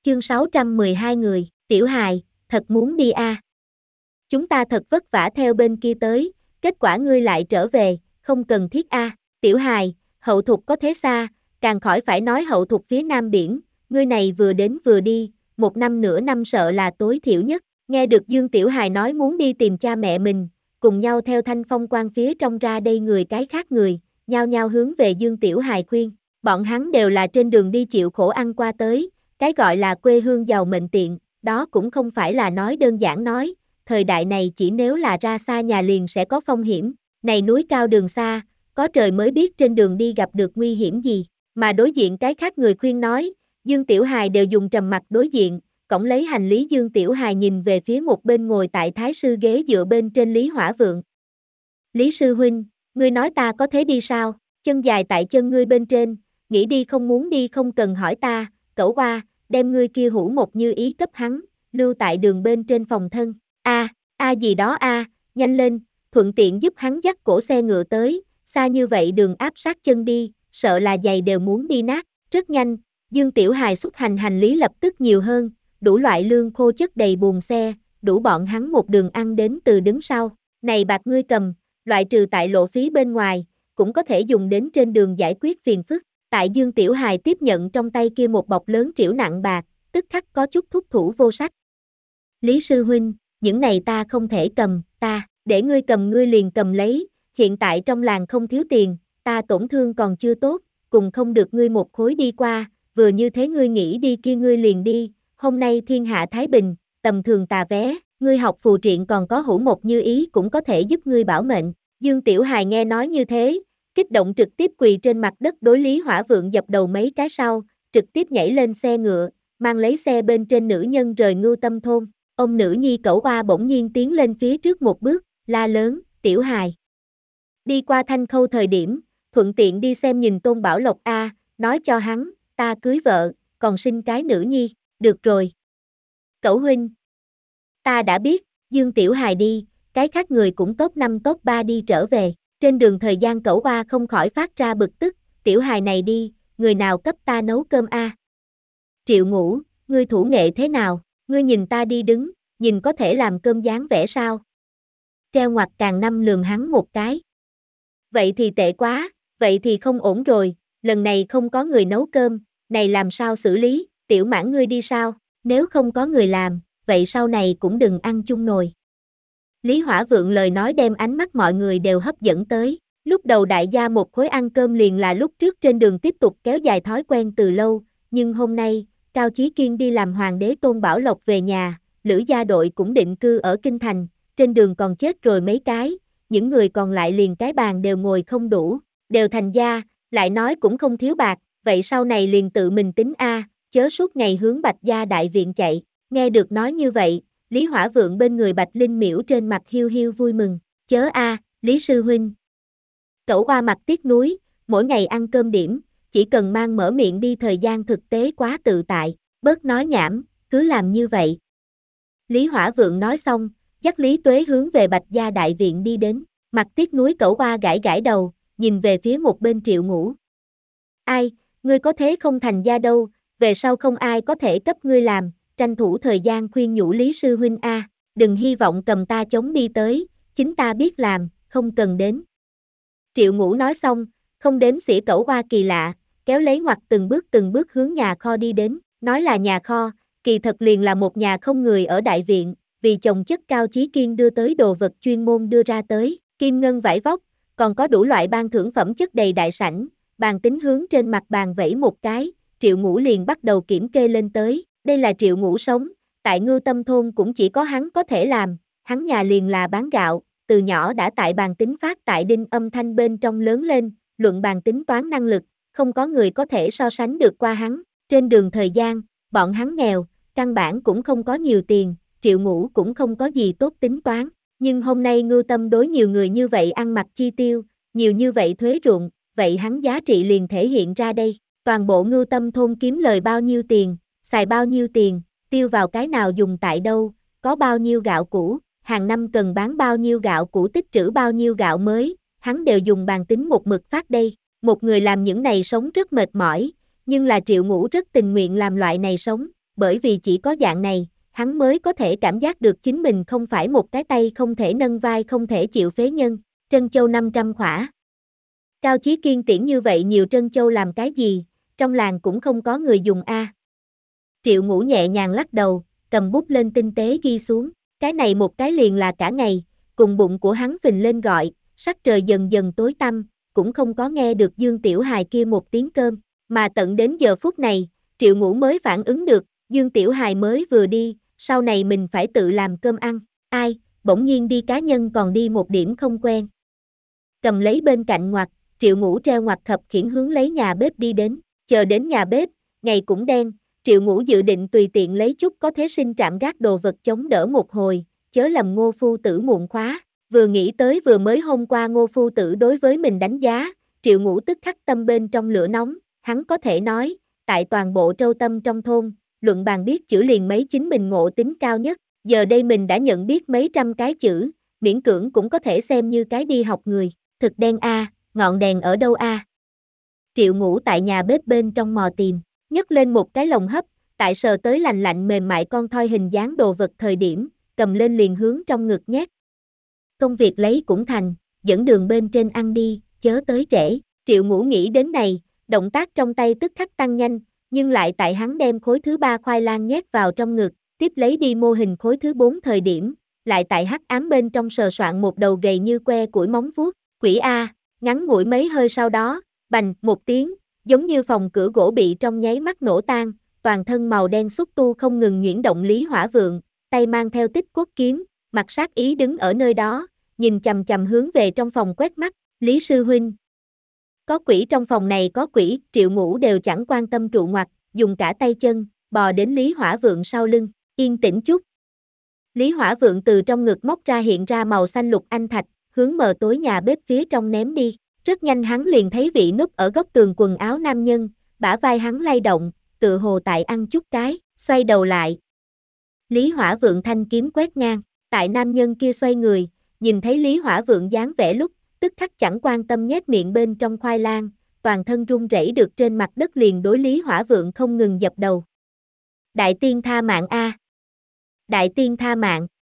Chương 612 người, tiểu hài, thật muốn đi a? Chúng ta thật vất vả theo bên kia tới, kết quả ngươi lại trở về, không cần thiết a. Tiểu hài, hậu thục có thế xa, càng khỏi phải nói hậu thục phía nam biển, ngươi này vừa đến vừa đi, 1 năm nửa năm sợ là tối thiểu nhất. Nghe được Dương Tiểu Hài nói muốn đi tìm cha mẹ mình, cùng nhau theo Thanh Phong Quan phía trong ra đây người cái khác người, nhao nhao hướng về Dương Tiểu Hài khuyên. Bọn hắn đều là trên đường đi chịu khổ ăn qua tới, cái gọi là quê hương giàu mệnh tiện, đó cũng không phải là nói đơn giản nói, thời đại này chỉ nếu là ra xa nhà liền sẽ có phong hiểm, này núi cao đường xa, có trời mới biết trên đường đi gặp được nguy hiểm gì, mà đối diện cái khác người khuyên nói, Dương Tiểu Hài đều dùng trầm mặt đối diện, cõng lấy hành lý Dương Tiểu Hài nhìn về phía một bên ngồi tại thái sư ghế dựa bên trên Lý Hỏa Vượng. Lý sư huynh, ngươi nói ta có thế đi sao, chân dài tại chân ngươi bên trên, nghĩ đi không muốn đi không cần hỏi ta, cẩu qua, đem ngươi kia hũ một như ý cấp hắn, lưu tại đường bên trên phòng thân. Gì đó nhanh lên, thuận tiện giúp hắn dắt cổ xe ngựa tới, xa như vậy đường áp sát chân đi, sợ là giày đều muốn đi nát. Rất nhanh, Dương Tiểu Hài xuất hành lý lập tức nhiều hơn, đủ loại lương khô chất đầy buồng xe, đủ bọn hắn một đường ăn đến từ đứng sau. Này bạc ngươi cầm, loại trừ tại lộ phí bên ngoài, cũng có thể dùng đến trên đường giải quyết phiền phức. Tại Dương Tiểu Hài tiếp nhận trong tay kia một bọc lớn trĩu nặng bạc, tức khắc có chút thúc thủ vô sách. Lý sư huynh, những này ta không thể cầm, để ngươi cầm ngươi liền cầm lấy, hiện tại trong làng không thiếu tiền, ta tổn thương còn chưa tốt, cùng không được ngươi một khối đi qua, vừa như thế ngươi nghĩ đi kia ngươi liền đi, hôm nay thiên hạ thái bình, tầm thường tà vé, ngươi học phù triện còn có hữu một như ý cũng có thể giúp ngươi bảo mệnh. Dương Tiểu Hài nghe nói như thế, kích động trực tiếp quỳ trên mặt đất đối Lý Hỏa Vượng dập đầu mấy cái sau, trực tiếp nhảy lên xe ngựa, mang lấy xe bên trên nữ nhân rời Ngưu Tâm thôn. Ông nữ nhi cẩu oa bỗng nhiên tiến lên phía trước một bước, la lớn, Tiểu Hài. Đi qua Thanh Khâu thời điểm, thuận tiện đi xem nhìn Tôn Bảo Lộc nói cho hắn, ta cưới vợ, còn sinh cái nữ nhi, được rồi. Cẩu huynh. Ta đã biết, Dương Tiểu Hài đi, cái khác người cũng top 5 top 3 đi trở về. Trên đường thời gian cẩu oa không khỏi phát ra bực tức, Tiểu Hài này đi, người nào cấp ta nấu cơm Triệu Ngũ, ngươi thủ nghệ thế nào, ngươi nhìn ta đi đứng, nhìn có thể làm cơm dáng vẻ sao? Treo ngoặc càng năm lườm hắn một cái. Vậy thì tệ quá, vậy thì không ổn rồi, lần này không có người nấu cơm, này làm sao xử lý, Tiểu Mãn ngươi đi sao, nếu không có người làm, vậy sau này cũng đừng ăn chung nồi. Lý Hỏa Vượng lời nói đem ánh mắt mọi người đều hấp dẫn tới, lúc đầu đại gia một khối ăn cơm liền là lúc trước trên đường tiếp tục kéo dài thói quen từ lâu, nhưng hôm nay, Cao Chí Kiên đi làm hoàng đế Tôn Bảo Lộc về nhà, Lữ gia đội cũng định cư ở Kinh Thành, trên đường còn chết rồi mấy cái, những người còn lại liền cái bàn đều ngồi không đủ, đều thành gia, lại nói cũng không thiếu bạc, vậy sau này liền tự mình tính chớ suốt ngày hướng Bạch gia đại viện chạy. Nghe được nói như vậy, Lý Hỏa Vượng bên người Bạch Linh Miễu trên mặt hiu hiu vui mừng, chớ Lý sư huynh. Cẩu oa mặt tiếc nuối, mỗi ngày ăn cơm điểm, chỉ cần mang mở miệng đi thời gian thực tế quá tự tại, bớt nói nhảm, cứ làm như vậy. Lý Hỏa Vượng nói xong, dắt Lý Tuế hướng về Bạch gia đại viện đi đến, mặt tiếc nuối cẩu oa gãi gãi đầu, nhìn về phía một bên Triệu Ngũ. Ngươi có thế không thành gia đâu, về sau không ai có thể cấp ngươi làm, tranh thủ thời gian khuyên nhủ Lý sư huynh đừng hy vọng cầm ta chống đi tới, chính ta biết làm, không cần đến. Triệu Ngũ nói xong, không đếm xỉa cẩu oa kỳ lạ, kéo lấy ngoặt từng bước hướng nhà kho đi đến, nói là nhà kho, kỳ thật liền là một nhà không người ở đại viện, vì chồng chất Cao Chí Kiên đưa tới đồ vật chuyên môn đưa ra tới, kim ngân vải vóc, còn có đủ loại ban thưởng phẩm chất đầy đại sảnh, bàn tính hướng trên mặt bàn vẫy một cái, Triệu Ngũ liền bắt đầu kiểm kê lên tới, đây là Triệu Ngũ sống, tại Ngưu Tâm thôn cũng chỉ có hắn có thể làm, hắn nhà liền là bán gạo, từ nhỏ đã tại bàn tính phát tại đinh âm thanh bên trong lớn lên, luận bàn tính toán năng lực, không có người có thể so sánh được qua hắn, trên đường thời gian, bọn hắn nghèo, căn bản cũng không có nhiều tiền, Triệu Ngũ cũng không có gì tốt tính toán, nhưng hôm nay Ngưu Tâm đối nhiều người như vậy ăn mặc chi tiêu, nhiều như vậy thuế ruộng, vậy hắn giá trị liền thể hiện ra đây, toàn bộ Ngưu Tâm thôn kiếm lời bao nhiêu tiền, xài bao nhiêu tiền, tiêu vào cái nào dùng tại đâu, có bao nhiêu gạo cũ, hàng năm cần bán bao nhiêu gạo cũ tích trữ bao nhiêu gạo mới, hắn đều dùng bàn tính một mực phát đây, một người làm những này sống rất mệt mỏi, nhưng là Triệu Ngũ rất tình nguyện làm loại này sống, bởi vì chỉ có dạng này, hắn mới có thể cảm giác được chính mình không phải một cái tay không thể nâng vai không thể chịu phế nhân. Trân châu 500 khỏa. Cao Chí Kiên tiễn như vậy nhiều trân châu làm cái gì, trong làng cũng không có người dùng a. Triệu Ngũ nhẹ nhàng lắc đầu, cầm bút lên tinh tế ghi xuống, cái này một cái liền là cả ngày, cùng bụng của hắn phình lên gọi, sắc trời dần dần tối tăm, cũng không có nghe được Dương Tiểu Hài kia một tiếng cơm, mà tận đến giờ phút này, Triệu Ngũ mới phản ứng được, Dương Tiểu Hài mới vừa đi, sau này mình phải tự làm cơm ăn, ai, bỗng nhiên đi cá nhân còn đi một điểm không quen. Cầm lấy bên cạnh ngoặt, Triệu Ngũ treo ngoặt khập khiễng hướng lấy nhà bếp đi đến, chờ đến nhà bếp, ngày cũng đen, Triệu Ngũ dự định tùy tiện lấy chút có thế sinh trạm gác đồ vật chống đỡ một hồi, chớ lầm Ngô phu tử muộn khóa, vừa nghĩ tới vừa mới hôm qua Ngô phu tử đối với mình đánh giá, Triệu Ngũ tức khắc tâm bên trong lửa nóng, hắn có thể nói, tại toàn bộ Trâu Tâm trong thôn, luận bàn biết chữ liền mấy chính mình ngộ tính cao nhất, giờ đây mình đã nhận biết mấy trăm cái chữ, miễn cưỡng cũng có thể xem như cái đi học người, thực đen a, ngọn đèn ở đâu a? Triệu Ngũ tại nhà bếp bên trong mò tìm, nhấc lên một cái lồng hấp, tại sờ tới lành lạnh mềm mại con thoi hình dáng đồ vật thời điểm, cầm lên liền hướng trong ngực nhét. Công việc lấy cũng thành, dẫn đường bên trên ăn đi, chớ tới trễ. Triệu Ngũ nghĩ đến này, động tác trong tay tức khắc tăng nhanh, nhưng lại tại hắn đem khối thứ 3 khoai lang nhét vào trong ngực, tiếp lấy đi mô hình khối thứ 4 thời điểm, lại tại hắc ám bên trong sờ soạn một đầu gầy như que củi móng vuốt, quỷ a, ngắn ngủi mấy hơi sau đó, bành một tiếng, giống như phòng cửa gỗ bị trong nháy mắt nổ tan, toàn thân màu đen xúc tu không ngừng nhuyễn động Lý Hỏa Vượng, tay mang theo tích cốt kiếm, mặt sát ý đứng ở nơi đó, nhìn chằm chằm hướng về trong phòng quét mắt, Lý sư huynh. Có quỷ trong phòng này có quỷ, Triệu Ngũ đều chẳng quan tâm trụ ngoặt, dùng cả tay chân, bò đến Lý Hỏa Vượng sau lưng, yên tĩnh chút. Lý Hỏa Vượng từ trong ngực móc ra hiện ra màu xanh lục anh thạch, hướng mờ tối nhà bếp phía trong ném đi. Rất nhanh hắn liền thấy vị núp ở góc tường quần áo nam nhân, bả vai hắn lay động, tự hồ tại ăn chút cái, xoay đầu lại. Lý Hỏa Vượng thanh kiếm quét ngang, tại nam nhân kia xoay người, nhìn thấy Lý Hỏa Vượng dáng vẻ lúc, tức khắc chẳng quan tâm nhét miệng bên trong khoai lang, toàn thân run rẩy được trên mặt đất liền đối Lý Hỏa Vượng không ngừng dập đầu. Đại tiên tha mạng a! Đại tiên tha mạng!